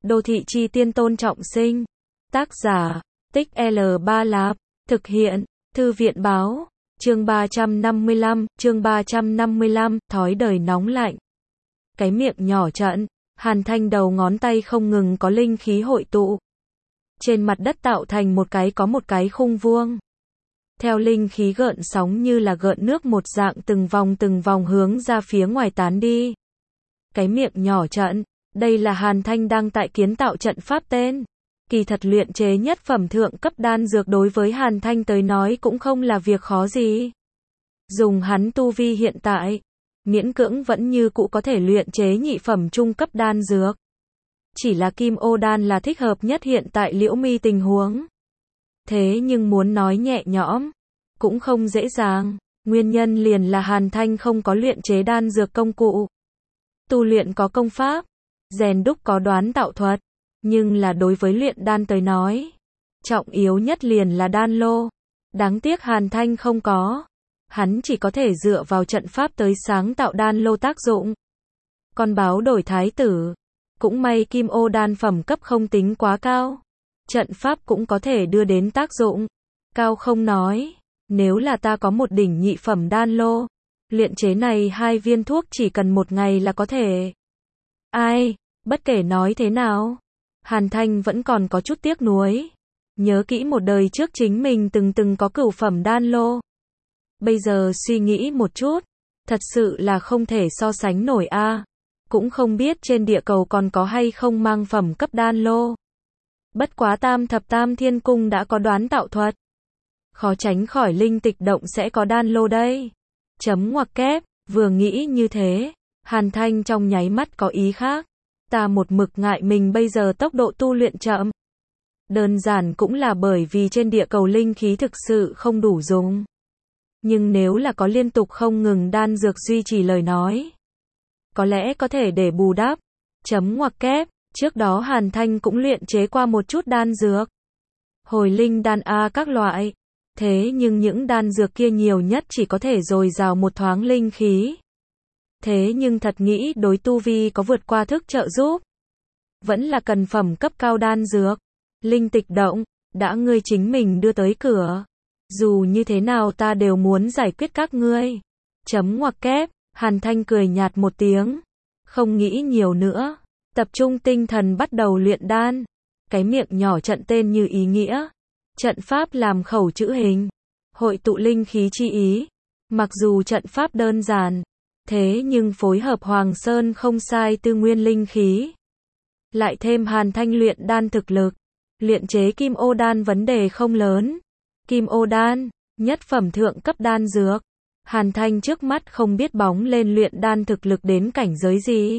Đô thị chi tiên Tôn Trọng Sinh. Tác giả, Tích L3 Lạp. Thực hiện, Thư viện báo. Chương 355, thói đời nóng lạnh. Cái miệng nhỏ trận, Hàn Thanh đầu ngón tay không ngừng có linh khí hội tụ. Trên mặt đất tạo thành một cái khung vuông. Theo linh khí gợn sóng như là gợn nước một dạng từng vòng hướng ra phía ngoài tán đi. Cái miệng nhỏ trận, đây là Hàn Thanh đang tại kiến tạo trận pháp tên. Kỳ thật luyện chế nhất phẩm thượng cấp đan dược đối với Hàn Thanh tới nói cũng không là việc khó gì. Dùng hắn tu vi hiện tại, miễn cưỡng vẫn như cũ có thể luyện chế nhị phẩm trung cấp đan dược. Chỉ là kim ô đan là thích hợp nhất hiện tại Liễu Mi tình huống. Thế nhưng muốn nói nhẹ nhõm, cũng không dễ dàng. Nguyên nhân liền là Hàn Thanh không có luyện chế đan dược công cụ. Tu luyện có công pháp, rèn đúc có đoán tạo thuật. Nhưng là đối với luyện đan tới nói, trọng yếu nhất liền là đan lô. Đáng tiếc Hàn Thanh không có. Hắn chỉ có thể dựa vào trận pháp tới sáng tạo đan lô tác dụng. Con báo đổi thái tử. Cũng may kim ô đan phẩm cấp không tính quá cao. Trận pháp cũng có thể đưa đến tác dụng. Cao không nói. Nếu là ta có một đỉnh nhị phẩm đan lô, luyện chế này 2 viên thuốc chỉ cần 1 ngày là có thể. Ai, bất kể nói thế nào, Hàn Thanh vẫn còn có chút tiếc nuối. Nhớ kỹ một đời trước chính mình từng có cửu phẩm đan lô. Bây giờ suy nghĩ một chút, thật sự là không thể so sánh nổi a. Cũng không biết trên địa cầu còn có hay không mang phẩm cấp đan lô. Bất quá Tam Thập Tam Thiên Cung đã có đoán tạo thuật. Khó tránh khỏi linh tịch động sẽ có đan lô đây. Chấm ngoặc kép, vừa nghĩ như thế, Hàn Thanh trong nháy mắt có ý khác. Ta một mực ngại mình bây giờ tốc độ tu luyện chậm. Đơn giản cũng là bởi vì trên địa cầu linh khí thực sự không đủ dùng. Nhưng nếu là có liên tục không ngừng đan dược duy trì lời nói, có lẽ có thể để bù đắp. Chấm ngoặc kép, trước đó Hàn Thanh cũng luyện chế qua một chút đan dược. Hồi linh đan A các loại. Thế nhưng những đan dược kia nhiều nhất chỉ có thể dồi dào một thoáng linh khí. Thế nhưng thật nghĩ đối tu vi có vượt qua thức trợ giúp. Vẫn là cần phẩm cấp cao đan dược. Linh tịch động, đã ngươi chính mình đưa tới cửa. Dù như thế nào ta đều muốn giải quyết các ngươi. Chấm ngoặc kép, Hàn Thanh cười nhạt một tiếng. Không nghĩ nhiều nữa. Tập trung tinh thần bắt đầu luyện đan. Cái miệng nhỏ trận tên như ý nghĩa. Trận pháp làm khẩu chữ hình. Hội tụ linh khí chi ý. Mặc dù trận pháp đơn giản. Thế nhưng phối hợp Hoàng Sơn không sai tư nguyên linh khí. Lại thêm Hàn Thanh luyện đan thực lực. Luyện chế kim ô đan vấn đề không lớn. Kim ô đan, nhất phẩm thượng cấp đan dược. Hàn Thanh trước mắt không biết bóng lên luyện đan thực lực đến cảnh giới gì.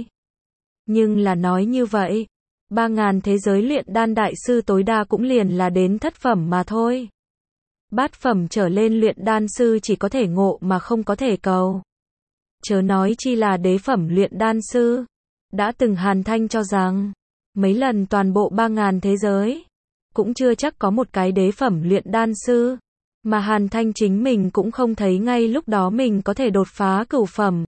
Nhưng là nói như vậy, 3.000 thế giới luyện đan đại sư tối đa cũng liền là đến thất phẩm mà thôi. Bát phẩm trở lên luyện đan sư chỉ có thể ngộ mà không có thể cầu. Chớ nói chi là đế phẩm luyện đan sư. Đã từng Hàn Thanh cho rằng, mấy lần toàn bộ 3.000 thế giới, cũng chưa chắc có một cái đế phẩm luyện đan sư. Mà Hàn Thanh chính mình cũng không thấy ngay lúc đó mình có thể đột phá cửu phẩm.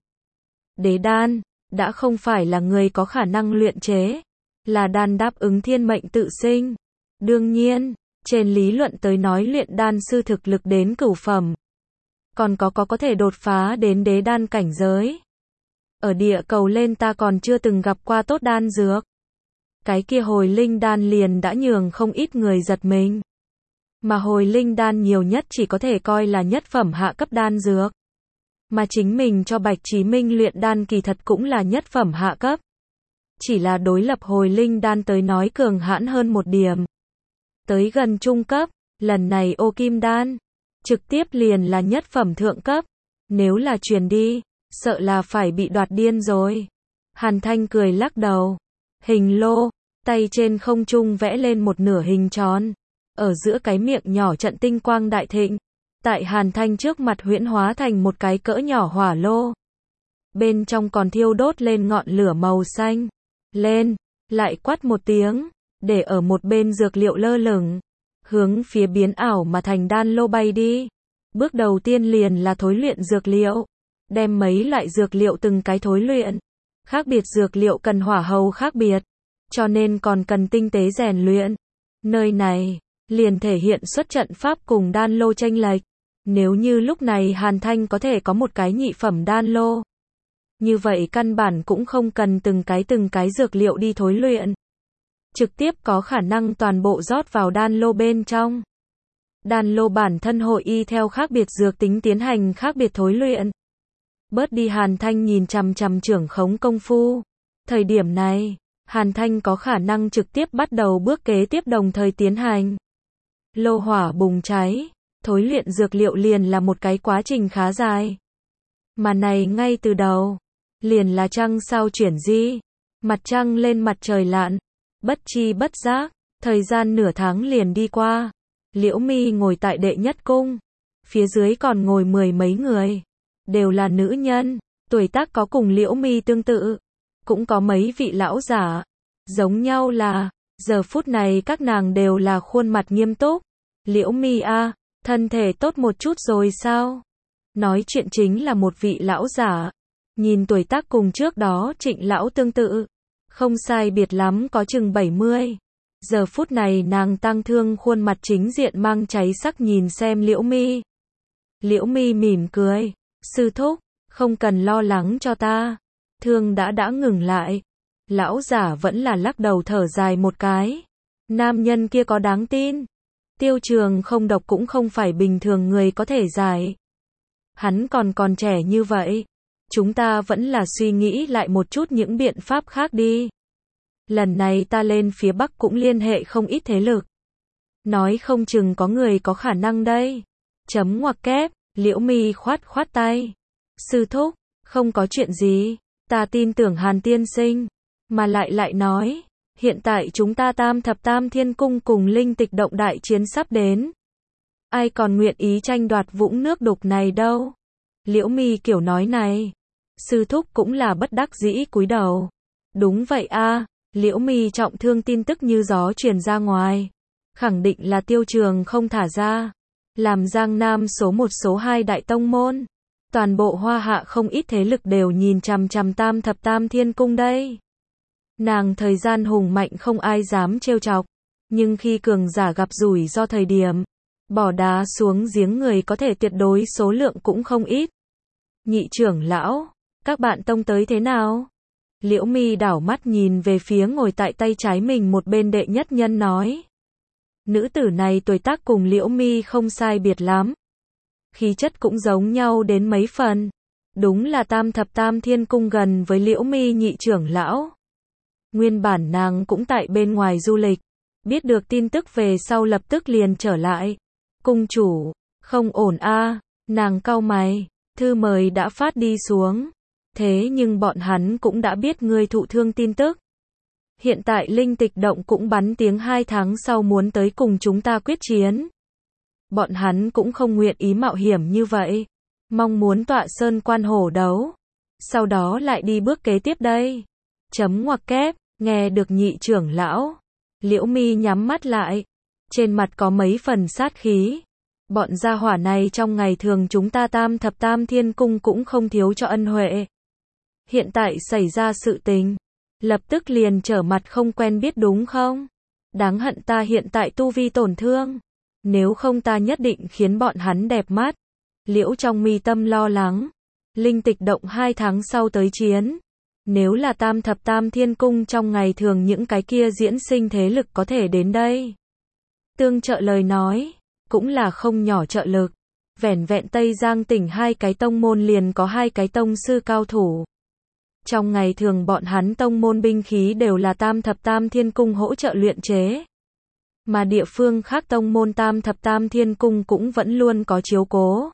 Đế đan, đã không phải là người có khả năng luyện chế, là đan đáp ứng thiên mệnh tự sinh. Đương nhiên, trên lý luận tới nói luyện đan sư thực lực đến cửu phẩm. Còn có thể đột phá đến đế đan cảnh giới. Ở địa cầu lên ta còn chưa từng gặp qua tốt đan dược. Cái kia hồi linh đan liền đã nhường không ít người giật mình. Mà hồi linh đan nhiều nhất chỉ có thể coi là nhất phẩm hạ cấp đan dược. Mà chính mình cho Bạch Chí Minh luyện đan kỳ thật cũng là nhất phẩm hạ cấp. Chỉ là đối lập hồi linh đan tới nói cường hãn hơn một điểm. Tới gần trung cấp, lần này ô kim đan, trực tiếp liền là nhất phẩm thượng cấp. Nếu là truyền đi, sợ là phải bị đoạt điên rồi. Hàn Thanh cười lắc đầu. Hình lô, tay trên không trung vẽ lên một nửa hình tròn. Ở giữa cái miệng nhỏ trận tinh quang đại thịnh. Tại Hàn Thanh trước mặt huyễn hóa thành một cái cỡ nhỏ hỏa lô. Bên trong còn thiêu đốt lên ngọn lửa màu xanh. Lên, lại quát một tiếng, để ở một bên dược liệu lơ lửng. Hướng phía biến ảo mà thành đan lô bay đi. Bước đầu tiên liền là thối luyện dược liệu. Đem mấy loại dược liệu từng cái thối luyện. Khác biệt dược liệu cần hỏa hầu khác biệt. cho nên còn cần tinh tế rèn luyện. Nơi này, liền thể hiện xuất trận pháp cùng đan lô chênh lệch. Nếu như lúc này Hàn Thanh có thể có một cái nhị phẩm đan lô, như vậy căn bản cũng không cần từng cái dược liệu đi thối luyện. Trực tiếp có khả năng toàn bộ rót vào đan lô bên trong. Đan lô bản thân hội y theo khác biệt dược tính tiến hành khác biệt thối luyện. Bớt đi Hàn Thanh nhìn chằm chằm trưởng khống công phu. Thời điểm này, Hàn Thanh có khả năng trực tiếp bắt đầu bước kế tiếp đồng thời tiến hành. Lô hỏa bùng cháy, thối luyện dược liệu liền là một cái quá trình khá dài. Mà này ngay từ đầu, liền là trăng sao chuyển di, mặt trăng lên mặt trời lặn, bất chi bất giác, thời gian nửa tháng liền đi qua. Liễu Mi ngồi tại đệ nhất cung, phía dưới còn ngồi mười mấy người, đều là nữ nhân, tuổi tác có cùng Liễu Mi tương tự, cũng có mấy vị lão giả, giống nhau là, giờ phút này các nàng đều là khuôn mặt nghiêm túc. Liễu Mi a, thân thể tốt một chút rồi sao? Nói chuyện chính là một vị lão giả, nhìn tuổi tác cùng trước đó Trịnh lão tương tự, không sai biệt lắm có chừng 70. Giờ phút này nàng tang thương khuôn mặt chính diện mang cháy sắc nhìn xem Liễu Mi. Liễu Mi mỉm cười, sư thúc, không cần lo lắng cho ta, thương đã ngừng lại. Lão giả vẫn là lắc đầu thở dài một cái. Nam nhân kia có đáng tin. Tiêu Trường không độc cũng không phải bình thường người có thể giải. Hắn còn trẻ như vậy. Chúng ta vẫn là suy nghĩ lại một chút những biện pháp khác đi. Lần này ta lên phía Bắc cũng liên hệ không ít thế lực. Nói không chừng có người có khả năng đây. Chấm ngoặc kép, Liễu Mi khoát tay. Sư thúc, không có chuyện gì, ta tin tưởng Hàn tiên sinh. Mà lại nói, hiện tại chúng ta Tam Thập Tam Thiên Cung cùng Linh Tịch Động đại chiến sắp đến. Ai còn nguyện ý tranh đoạt vũng nước đục này đâu. Liễu Mi kiểu nói này, sư thúc cũng là bất đắc dĩ cúi đầu. Đúng vậy a, Liễu Mi trọng thương tin tức như gió truyền ra ngoài, khẳng định là Tiêu Trường không thả ra, làm Giang Nam số 1 số 2 đại tông môn, toàn bộ Hoa Hạ không ít thế lực đều nhìn chằm chằm Tam Thập Tam Thiên Cung đây. Nàng thời gian hùng mạnh không ai dám trêu chọc, nhưng khi cường giả gặp rủi ro thời điểm, bỏ đá xuống giếng người có thể tuyệt đối số lượng cũng không ít. Nhị trưởng lão, các bạn tông tới thế nào? Liễu Mi đảo mắt nhìn về phía ngồi tại tay trái mình một bên đệ nhất nhân nói. Nữ tử này tuổi tác cùng Liễu Mi không sai biệt lắm. Khí chất cũng giống nhau đến mấy phần. Đúng là Tam Thập Tam Thiên Cung gần với Liễu Mi nhị trưởng lão. Nguyên bản nàng cũng tại bên ngoài du lịch. Biết được tin tức về sau lập tức liền trở lại. Cung chủ, không ổn a, nàng cau mày, thư mời đã phát đi xuống. Thế nhưng bọn hắn cũng đã biết ngươi thụ thương tin tức. Hiện tại Linh Tịch Động cũng bắn tiếng 2 tháng sau muốn tới cùng chúng ta quyết chiến. Bọn hắn cũng không nguyện ý mạo hiểm như vậy. Mong muốn tọa sơn quan hổ đấu. Sau đó lại đi bước kế tiếp đây. Chấm ngoặc kép, nghe được nhị trưởng lão. Liễu Mi nhắm mắt lại. Trên mặt có mấy phần sát khí. Bọn gia hỏa này trong ngày thường chúng ta Tam Thập Tam Thiên Cung cũng không thiếu cho ân huệ. Hiện tại xảy ra sự tình, lập tức liền trở mặt không quen biết đúng không? Đáng hận ta hiện tại tu vi tổn thương, nếu không ta nhất định khiến bọn hắn đẹp mắt. Liễu trong mi tâm lo lắng, Linh Tịch Động 2 tháng sau tới chiến. Nếu là Tam Thập Tam Thiên Cung trong ngày thường những cái kia diễn sinh thế lực có thể đến đây. Tương trợ lời nói, cũng là không nhỏ trợ lực. Vẻn vẹn Tây Giang tỉnh 2 cái tông môn liền có 2 cái tông sư cao thủ. Trong ngày thường bọn hắn tông môn binh khí đều là Tam Thập Tam Thiên Cung hỗ trợ luyện chế. Mà địa phương khác tông môn Tam Thập Tam Thiên Cung cũng vẫn luôn có chiếu cố.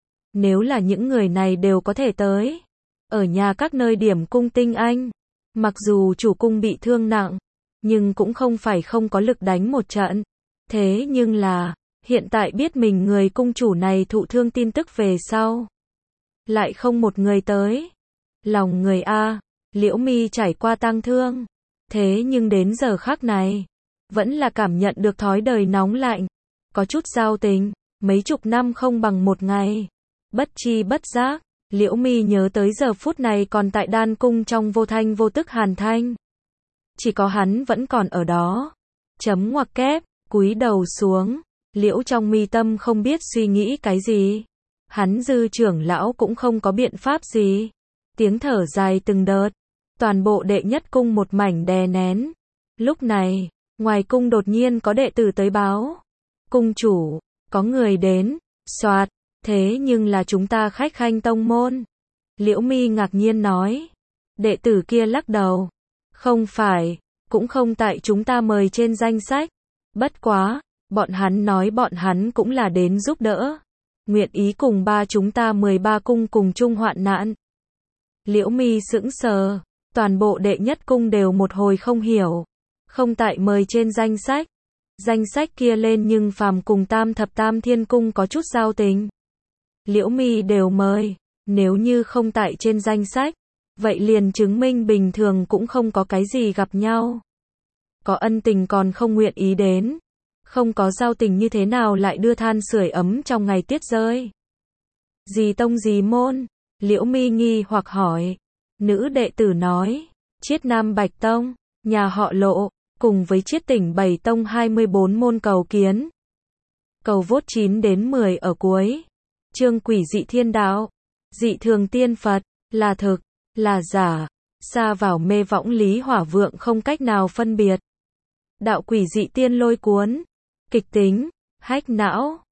Nếu là những người này đều có thể tới, ở nhà các nơi điểm cung tinh anh, mặc dù chủ cung bị thương nặng, nhưng cũng không phải không có lực đánh một trận. Thế nhưng là, hiện tại biết mình người cung chủ này thụ thương tin tức về sau, lại không một người tới. Lòng người a, Liễu Mi trải qua tang thương, thế nhưng đến giờ khắc này, vẫn là cảm nhận được thói đời nóng lạnh, có chút giao tình, mấy chục năm không bằng một ngày. Bất chi bất giác, Liễu Mi nhớ tới giờ phút này còn tại đan cung trong vô thanh vô tức Hàn Thanh. chỉ có hắn vẫn còn ở đó. Chấm ngoặc kép, cúi đầu xuống, Liễu trong mi tâm không biết suy nghĩ cái gì. Hắn Dư trưởng lão cũng không có biện pháp gì. Tiếng thở dài từng đợt, toàn bộ đệ nhất cung một mảnh đè nén. Lúc này, ngoài cung đột nhiên có đệ tử tới báo. Cung chủ, có người đến, soạt, thế nhưng là chúng ta khách khanh tông môn. Liễu Mi ngạc nhiên nói. Đệ tử kia lắc đầu. Không phải, cũng không tại chúng ta mời trên danh sách. Bất quá, bọn hắn nói bọn hắn cũng là đến giúp đỡ. Nguyện ý cùng chúng ta 13 cung cùng chung hoạn nạn. Liễu Mi sững sờ, toàn bộ đệ nhất cung đều một hồi không hiểu. Không tại mời trên danh sách. Danh sách kia lên nhưng phàm cùng Tam Thập Tam Thiên Cung có chút giao tình. Liễu Mi đều mời, nếu như không tại trên danh sách, vậy liền chứng minh bình thường cũng không có cái gì gặp nhau. Có ân tình còn không nguyện ý đến. Không có giao tình như thế nào lại đưa than sưởi ấm trong ngày tiết rơi. Gì tông gì môn? Liễu Mi nghi hoặc hỏi. Nữ đệ tử nói, Chiết Nam Bạch Tông, nhà họ Lộ, cùng với Chiết Tỉnh Bảy Tông 24 môn cầu kiến. Cầu vốt 9 đến 10 ở cuối. Chương quỷ dị thiên đạo, dị thường tiên Phật, là thực, là giả, xa vào mê võng lý hỏa vượng không cách nào phân biệt. Đạo quỷ dị tiên lôi cuốn, kịch tính, hách não,